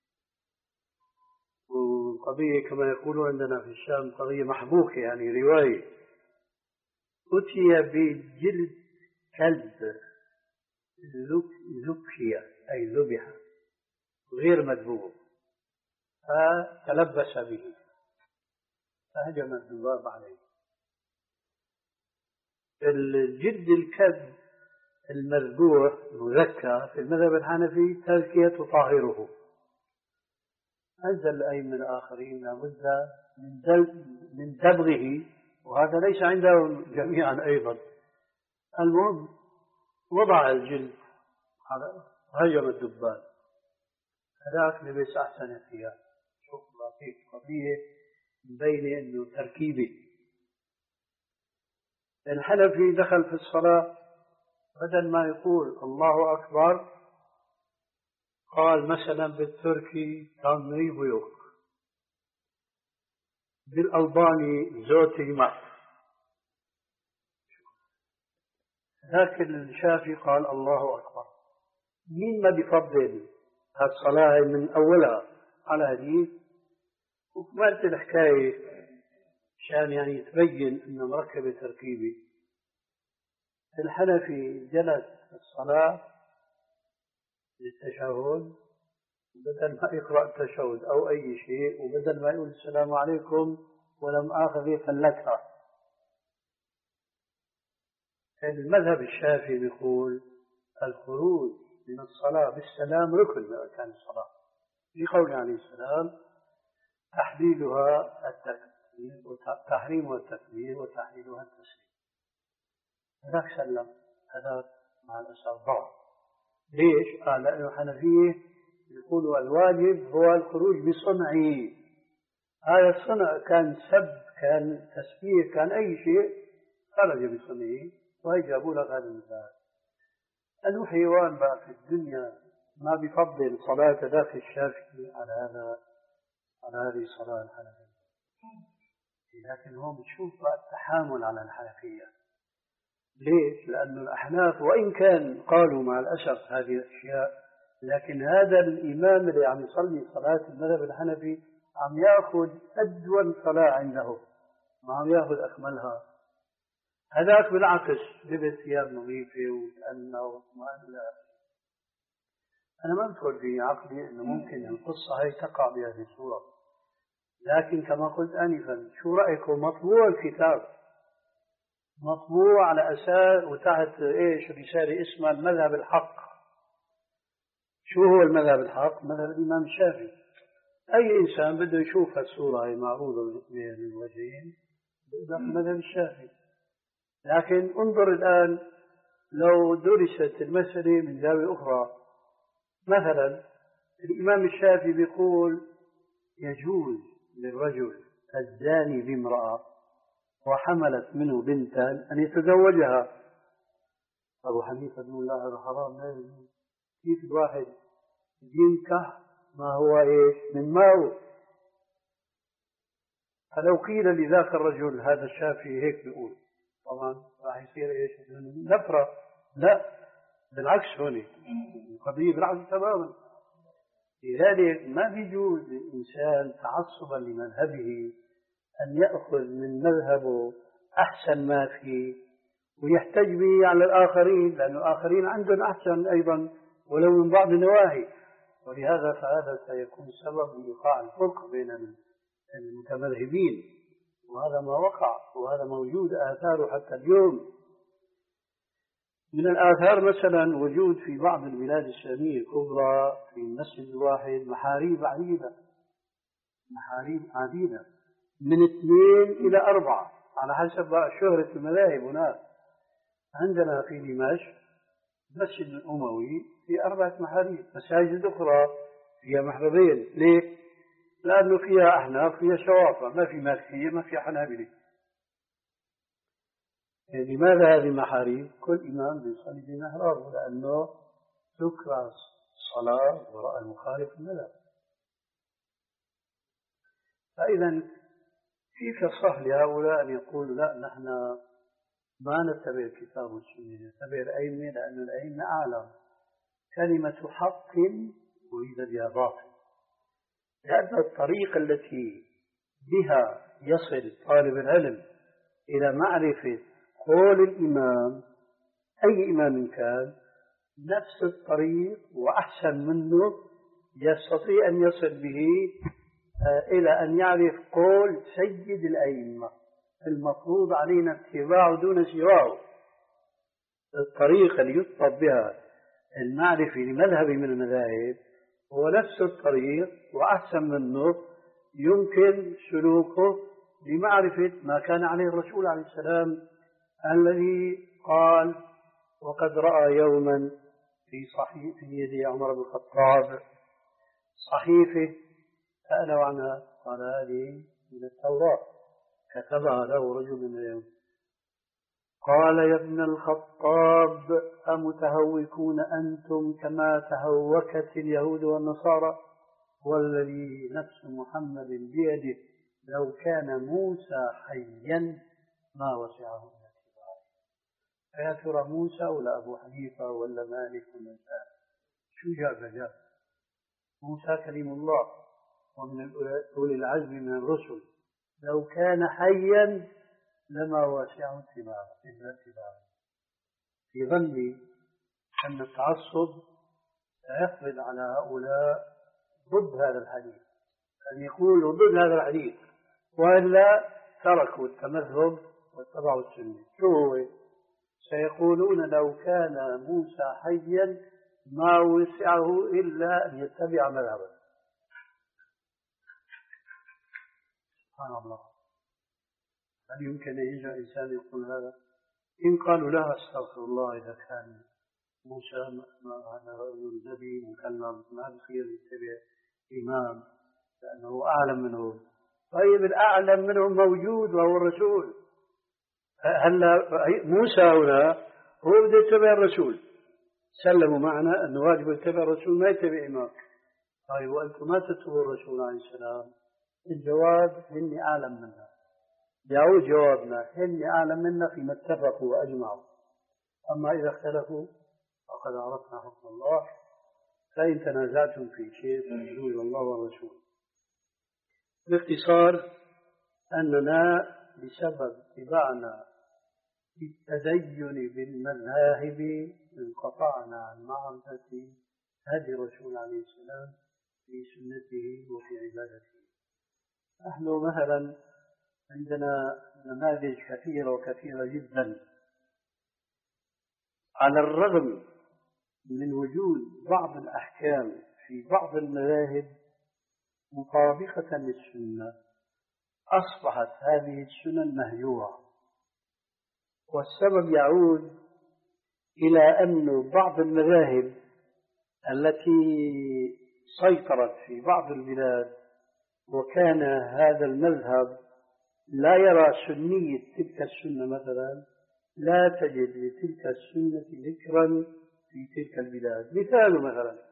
وقضية كما يقولون عندنا في الشام قضية محبوكة يعني رواية، أتي بجلد كلب ذكية أي ذبح غير مذبوح، فتلبس به فهجم الذباب عليه. الجلد الكلب المذبوح مذكى في المذهب الحنفي تزكية تطهره. أنزل الأئمة الآخرين لابد من دبغه، وهذا ليس عندهم جميعا أيضا. المهم وضع الجلد هجم الدبان، هذاك لبس أحسن ثياب. شوف لطيف قضية مبينة إنه تركيبي. الحنفي دخل في الصلاة بدل ما يقول الله أكبر قال مثلا بالتركي تنري بيوك، بالألباني زوتي مات. لكن الشافعي قال الله أكبر. مين ما بيفضل هالصلاة من أولها على هذه؟ وكملت الحكاية عشان يعني تبين أنه مركبة تركيبي. الحنفي جلس في الصلاة للتشهد، بدل ما يقرأ التشهد أو أي شيء، وبدل ما يقول السلام عليكم ولم آخذ فلتها. المذهب الشافعي يقول الخروج من الصلاة بالسلام ركن من أركان الصلاة، في قول عليه السلام تحليلها التكبير وتحريمها التكبير وتحليلها التسليم. هذاك سلم، هذاك مع الأسف ضعف. ليش؟ قال لأنه الحنفية يقولوا الواجب هو الخروج بصنعه. هذا الصنع كان سب، كان تسبيح، كان أي شيء خرج بصنعه، وهي جابوا لك هذا المثال. أنه حيوان بقى في الدنيا ما بيفضل صلاة داخل الشافعي على هذا على هذه الصلاة الحنفية. لكن هو بتشوف بقى التحامل على الحنفية. ليش؟ لأن الأحناف وإن كان قالوا مع الأسف هذه الأشياء، لكن هذا الإمام اللي عم يصلي صلاة المذهب الحنفي عم يأخذ أدون صلاة عنده، ما عم يأخذ أكملها. هذاك بالعكس لبس ثياب نظيفة وتأنى واطمأن. أنا ما بدخل في عقلي أنه ممكن القصة هي تقع بهذه الصورة، لكن كما قلت آنفا شو رأيكم؟ مطبوع الكتاب، مطبوع على أساس وتحت إيش رسالة اسمها المذهب الحق. شو هو المذهب الحق؟ مذهب الإمام الشافعي. أي إنسان بده يشوف هالصورة هي معروضة بين الوجهين بده المذهب الشافعي. لكن انظر الآن لو درست المسألة من زاوية أخرى، مثلا الإمام الشافعي بيقول يجوز للرجل الزاني بامرأة وحملت منه بنتا أن يتزوجها. أبو حنيفة بن الله هذا حرام، لا يجوز. كيف الواحد ينكح ما هو إيش من ماو؟ فلو قيل لذاك الرجل هذا الشافعي هيك بيقول، طبعا راح يصير ايش؟ نفرة. لا بالعكس، هون القضية بالعكس تماما. لذلك ما بيجوز للإنسان تعصبا لمذهبه أن يأخذ من مذهبه أحسن ما فيه ويحتج به على الآخرين، لأن الآخرين عندهم أحسن أيضا ولو من بعض النواهي. ولهذا فهذا سيكون سبب لإيقاع الفرق بين المتمذهبين، وهذا ما وقع وهذا موجود آثاره حتى اليوم. من الآثار مثلا وجود في بعض البلاد الإسلامية الكبرى في المسجد الواحد محاريب عديدة، محاريب عديدة من اثنين إلى أربعة على حسب شهرة المذاهب. هناك عندنا في دمشق المسجد الأموي في أربعة محاريب، مساجد أخرى فيها محربين. ليه؟ لأنه فيها أحناف فيها شوافع، ما في مالكية ما في حنابلة. يعني لماذا هذه المحاريب؟ كل إمام بيصلي بمحرابه لأنه تكره الصلاة وراء المخالف المذهب. فإذا كيف يصح لهؤلاء أن يقولوا لا نحن ما نتبع الكتاب والسنة، نتبع الأئمة لأن الأئمة أعلم؟ كلمة حق أريد بها باطل، لأن الطريقة التي بها يصل طالب العلم إلى معرفة قول الإمام أي إمام كان نفس الطريق وأحسن منه يستطيع أن يصل به إلى أن يعرف قول سيد الأئمة المفروض علينا اتباعه دون سواه. الطريقة اللي يطلب بها المعرفة لمذهب من المذاهب هو نفس الطريق وأحسن منه يمكن سلوكه لمعرفة ما كان عليه الرسول عليه السلام الذي قال: وقد رأى يوما في صحيفة في يد عمر بن الخطاب صحيفة سأله عنها، قال: هذه من التوراة كتبها له رجل من اليهود. قال: يا ابن الخطاب أمتهوكون أنتم كما تهوكت اليهود والنصارى؟ والذي نفس محمد بيده لو كان موسى حيا ما وسعه إلا اتباعه. فيا ترى موسى ولا أبو حنيفة ولا مالك ولا سائر؟ شو جاب جاب؟ موسى كلم الله ومن أولي العزم من الرسل، لو كان حيا لما وسعه اتباعه إلا اتباعه. في ظني أن التعصب سيقبض على هؤلاء ضد هذا الحديث، أن يقولوا ضد هذا الحديث، وإلا تركوا التمذهب واتبعوا السنة. شو هو؟ سيقولون لو كان موسى حيا ما وسعه إلا أن يتبع مذهبه. سبحان الله، هل يمكن أن يجي إنسان يقول هذا؟ إن قالوا لا أستغفر الله إذا كان موسى هذا رجل نبي مكلم ما بخير يتبع إمام لأنه أعلم منه. طيب الأعلم منهم موجود وهو الرسول. هلا موسى هنا هو بده يتبع الرسول، سلموا معنا أنه واجب يتبع الرسول ما يتبع إمام. طيب وأنتم ما تتبعوا الرسول عليه السلام؟ الجواب: إني أعلم منها. يعود جوابنا: إني أعلم منا فيما اتفقوا وأجمعوا، أما إذا اختلفوا فقد عرفنا حكم الله، فإن تنازعتم في شيء فارجعوا إلى الله والرسول. باختصار أننا بسبب اتباعنا في التدين بالمذاهب انقطعنا عن معرفة هدي الرسول عليه السلام في سنته وفي عبادته. نحن مثلا عندنا نماذج كثيرة وكثيرة جدا، على الرغم من وجود بعض الأحكام في بعض المذاهب مطابقة للسنة، أصبحت هذه السنن مهجورة. والسبب يعود إلى أن بعض المذاهب التي سيطرت في بعض البلاد وكان هذا المذهب لا يرى سنية تلك السنة، مثلا لا تجد لتلك السنة ذكرا في تلك البلاد. مثال مثلا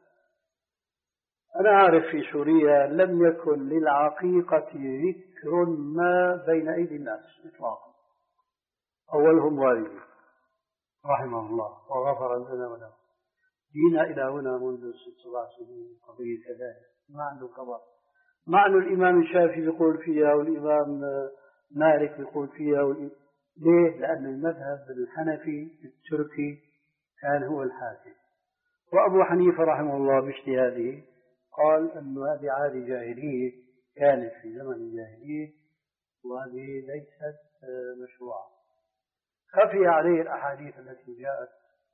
أنا أعرف في سوريا لم يكن للعقيقة ذكر ما بين أيدي الناس إطلاقا، أولهم والدي رحمه الله وغفر لنا وله. جينا إلى هنا منذ ست سبع سنين قضية كذلك، ما عنده قضاء. معنى الإمام الشافعي يقول فيها والإمام مالك يقول فيها والإمام. ليه؟ لأن المذهب الحنفي التركي كان هو الحاكم، وأبو حنيفة رحمه الله باجتهاده قال أن هذه عادة جاهلية كانت في زمن الجاهلية وهذه ليست مشروعة. خفي عليه الأحاديث التي جاءت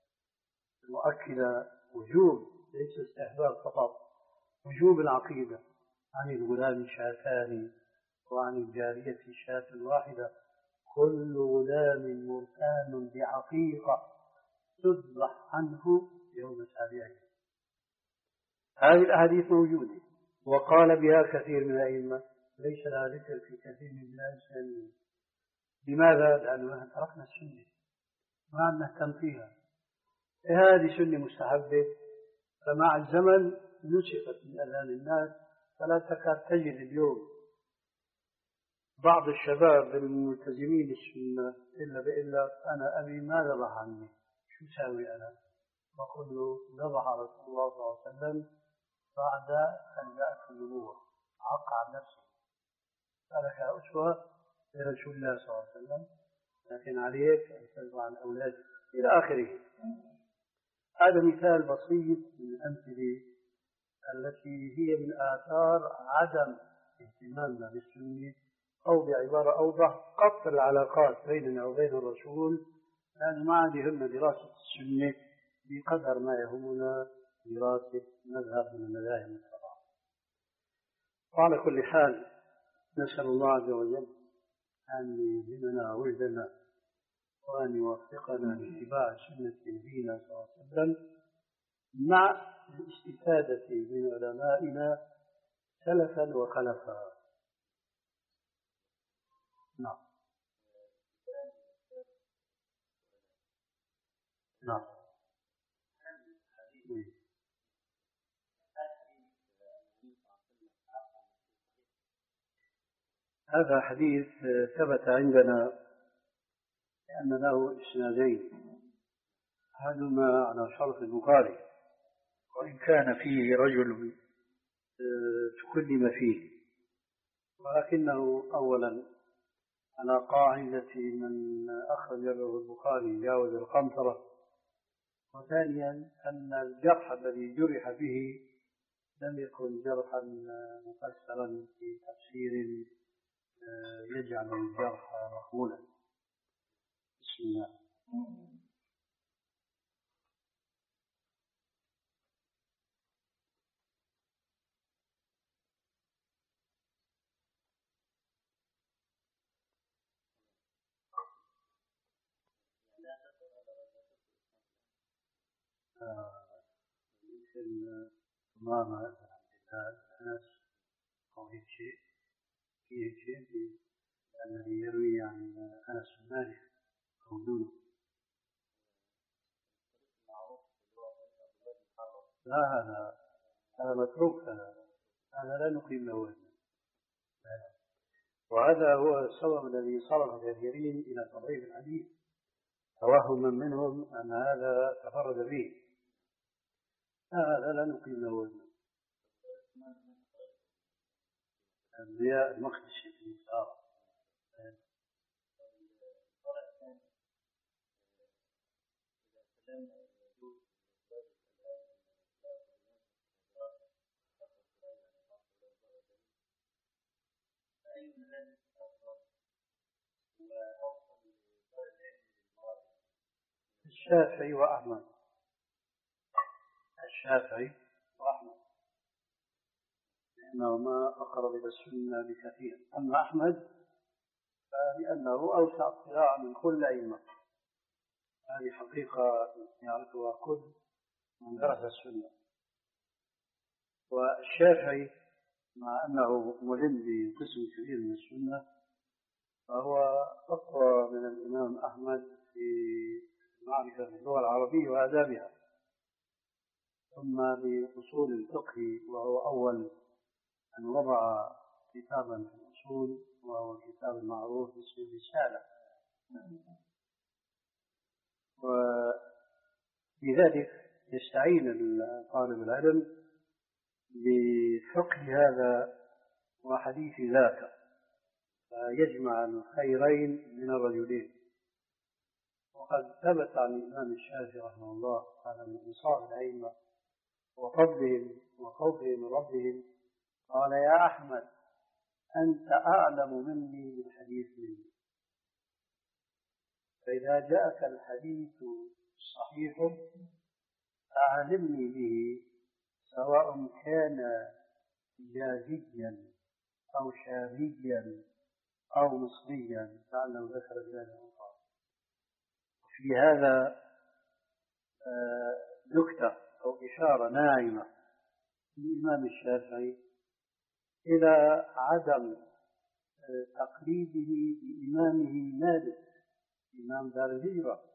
مؤكدة وجوب، ليس استحباب فقط، وجوب العقيدة عن الغلام شاتان وعن الجارية شاة واحدة، كل غلام مرتان بعقيقة تذبح عنه يوم سابعه. هذه الأحاديث موجودة وقال بها كثير من الأئمة، ليس لها ذكر في كثير من البلاد الإسلامية. لماذا؟ لأننا تركنا السنة ما نهتم فيها. هذه سنة مستحبة، فمع الزمن نسخت من أذهان الناس، فلا تكاد تجد اليوم بعض الشباب الملتزمين السنة إلا بإلا أنا أبي ما ذبح عني، شو ساوي أنا؟ بقول له ذبح رسول الله صلى الله عليه وسلم بعد أن جاءت النبوة، عق عن نفسه، فلك أسوة لرسول الله صلى الله عليه وسلم، لكن عليك أن تذبح عن أولادك إلى آخره. هذا مثال بسيط من الأمثلة التي هي من آثار عدم اهتمامنا بالسنة، أو بعبارة أوضح قطع العلاقات بيننا وبين الرسول لأن ما عاد يهمنا دراسة السنة بقدر ما يهمنا دراسة مذهب من المذاهب السبعة. وعلى كل حال نسأل الله عز وجل أن يلهمنا وجدنا وأن يوفقنا لاتباع سنة نبينا صلى الله عليه وسلم مع الاستفادة من علمائنا سلفا وخلفا. نعم نعم. هذا حديث ثبت عندنا لأن له إسنادين، أحدهما على شرط البخاري وإن كان فيه رجل تكلم فيه، ولكنه أولا على قاعدة من أخرج له البخاري جاوز القنطرة، وثانيا أن الجرح الذي جرح به لم يكن جرحا مفسرا في تفسير يجعل الجرح مقبولا. بسم الله. مثل ثمامة أنس أو هيك شيء في هيك شيء الذي يروي عن أنس بن مالك أو دونه. لا هذا هذا متروك، هذا هذا لا نقيم له وزنا، وهذا هو السبب الذي صرف كثيرين إلى تضعيف الحديث توهما منهم أن هذا تفرد به، هذا لا نقيم له وزنا. الضياء المخدشي في المسار الشافعي وأحمد، الشافعي وأحمد لأنهما أقرب إلى السنة بكثير، أما أحمد فلأنه أوسع اطلاعا من كل أئمة، هذه حقيقة يعرفها كل من درس السنة. والشافعي مع أنه ملم بقسم كبير من السنة فهو أقوى من الإمام أحمد في معرفة اللغة العربية وآدابها، ثم بأصول الفقه، وهو أول أن وضع كتابا في الأصول وهو الكتاب المعروف باسم الرسالة، ولذلك يستعين طالب العلم بفقه هذا وحديث ذاك فيجمع الخيرين من الرجلين. وقد ثبت عن الإمام الشافعي رحمه الله هذا من إنصاف الأئمة وفضلهم وخوفهم من ربهم، قال: يا أحمد أنت أعلم مني بالحديث مني، فإذا جاءك الحديث الصحيح فأعلمني به، سواء كان حجازيا أو شاميا أو مصريا، لعله ذكر ذلك. في هذا نكتة أو إشارة ناعمة للإمام الشافعي إلى عدم تقليده بإمامه مالك إمام دار الهجرة.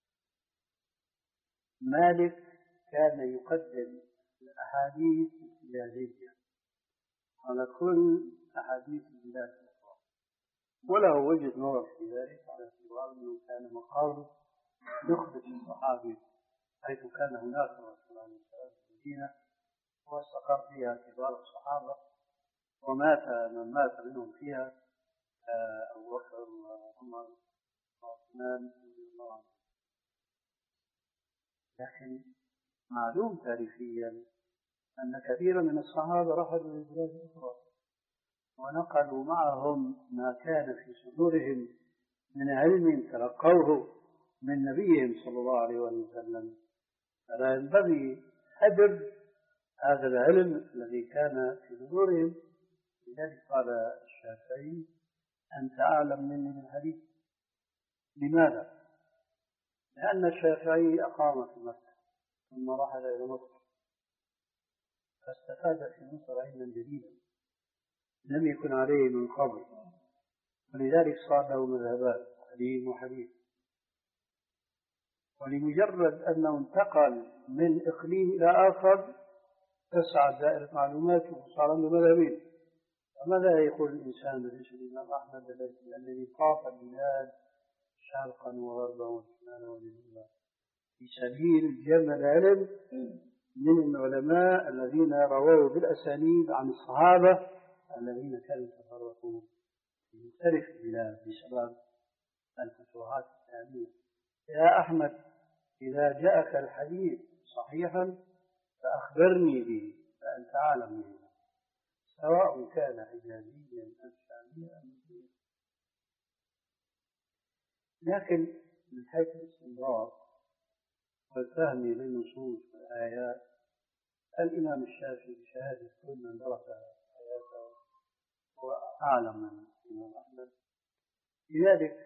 مالك كان يقدم الأحاديث الحجازية على كل أحاديث البلاد الأخرى، وله وجهة نظر في ذلك على اعتبار أنه كان مقام نخبة الصحابة، حيث كان هناك رسول الله في المدينة واستقر فيها كبار الصحابة، ومات من مات منهم فيها أبو بكر وعمر وعثمان رضي الله عنهم. لكن معلوم تاريخيا أن كثيرا من الصحابة رحلوا للبلاد الأخرى ونقلوا معهم ما كان في صدورهم من علم تلقوه من نبيهم صلى الله عليه وسلم، فلا ينبغي هدر هذا العلم الذي كان في صدورهم. لذلك قال الشافعي: أنت أعلم مني بالحديث. لماذا؟ لأن الشافعي أقام في مكة ثم رحل إلى مصر، فاستفاد في مصر علما جديدا لم يكن عليه من قبل، ولذلك صار له مذهبان: قديم وحديث. ولمجرد أنه انتقل من إقليم إلى آخر تسعى دائرة معلوماته وصار عنده مذهبين. فماذا يقول الإنسان بالنسبة للإمام أحمد الذي طاف البلاد شرقا وغربا وشمالا وجنوبا في سبيل جمع العلم من العلماء الذين رووا بالأسانيد عن الصحابة الذين كانوا يتفرقون في مختلف البلاد بسبب الفتوحات الإسلامية. يا أحمد، إذا جاءك الحديث صحيحا فأخبرني به فأنت أعلم منه، سواء كان حجازيا أم شاميا أم مسلما. لكن من حيث الاستمرار والفهم للنصوص والآيات، الإمام الشافعي بشهادة كل من درس حياته هو أعلم من الإمام أحمد. لذلك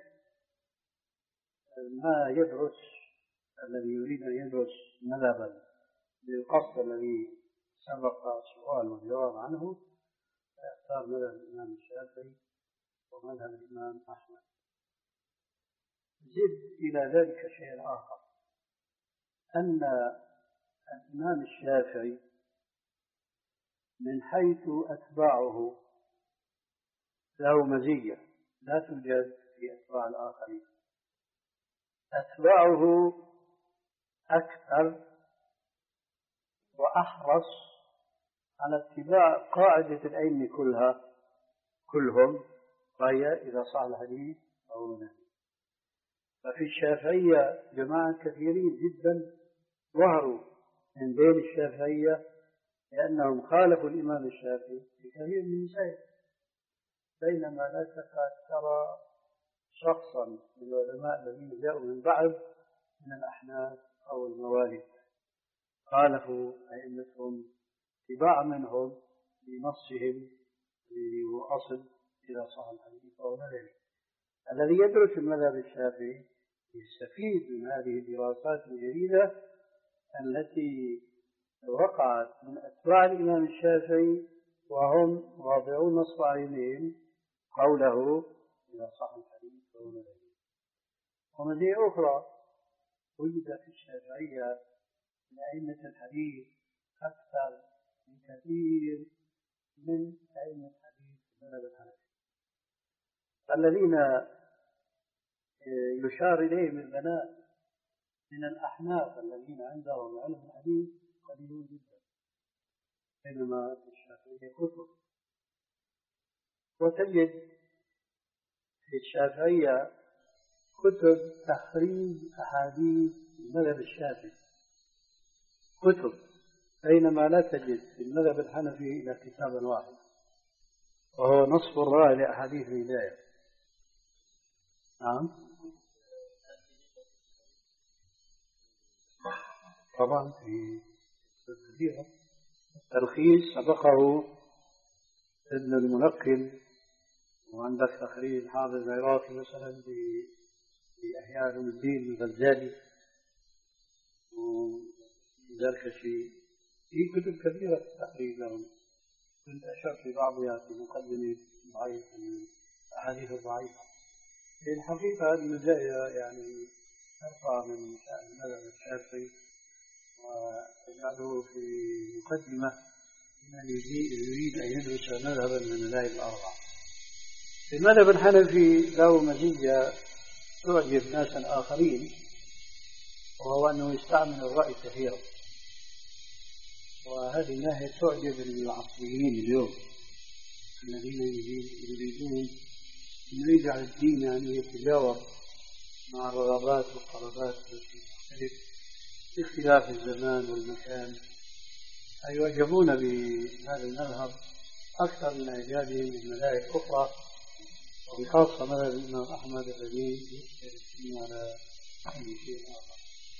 ما يدرس الذي يريد أن يدرس مذهبا بالقصد الذي سبق سؤال وجواب عنه فيختار مذهب الإمام الشافعي ومذهب الإمام أحمد. زد إلى ذلك شيء آخر، أن الإمام الشافعي من حيث أتباعه له مزية لا توجد في أتباع الآخرين. أتباعه أكثر وأحرص على اتباع قاعدة العلم كلها كلهم، وهي إذا صح الحديث فهو نبي. ففي الشافعية جماعة كثيرين جدا ظهروا من بين الشافعية لأنهم خالفوا الإمام الشافعي في كثير من المسائل، بينما لا تكاد ترى شخصا من العلماء الذين جاءوا من بعد من الأحناف أو الموالد خالفوا أئمتهم اتباعا منهم بنصهم الذي هو أصل إذا صح الحديث فهو نبي. الذي يدرس المذهب الشافعي يستفيد من هذه الدراسات الجديدة التي وقعت من أتباع الإمام الشافعي وهم واضعون نصب عينهم قوله إذا صح الحديث فهو نبي. ومزية أخرى وجد في الشافعية من أئمة الحديث أكثر من كثير من أئمة الحديث في المذهب الحنفي، الذين يشار إليهم البنات من الأحناف الذين عندهم علم الحديث قليلون جدا، بينما في الشافعية كثر. وتجد في الشافعية كتب تخريج أحاديث المذهب الشافعي كتب، بينما لا تجد في المذهب الحنفي إلا كتابا واحد وهو نصف الراء لأحاديث الهداية. نعم طبعا في كثيرة. التلخيص سبقه ابن الملقن، وعندك تخريج حافظ العراقي مثلا بإحياء علوم الدين الغزالي والزركشي، في كتب كثيرة في التخريج لهم. كنت أشرت في بعضها في مقدمة ضعيف الأحاديث الضعيفة. في الحقيقة المزايا يعني ترفع من شأن المذهب الشافعي وتجعله في مقدمة من يريد أن يدرس مذهبا من المذاهب الأربعة. في المذهب الحنفي له مزية تعجب ناسا آخرين، وهو أنه يستعمل الرأي كثيرا، وهذه الناحية تعجب العصريين اليوم الذين يريدون أن يجعل الدين يعني يتجاوب مع الرغبات والطلبات التي تختلف باختلاف الزمان والمكان. أي يعجبون بهذا المذهب أكثر من إعجابهم بالمذاهب الأخرى، وبخاصة مذهب الإمام أحمد الذي يشترك على أي شيء آخر.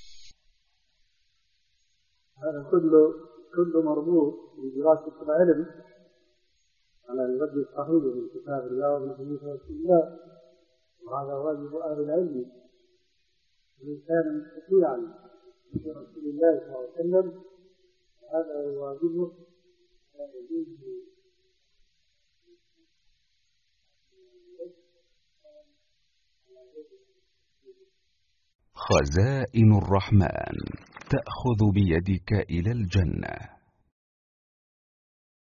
هذا كله كله مربوط بدراسة العلم على الوجه الصحيح من كتاب الله ومن حديث رسول الله، وهذا واجب أهل العلم. ومن كان مستطيعا من رسول الله صلى الله عليه وسلم هذا واجبه، لا يجوز. خزائن الرحمن تأخذ بيدك إلى الجنة.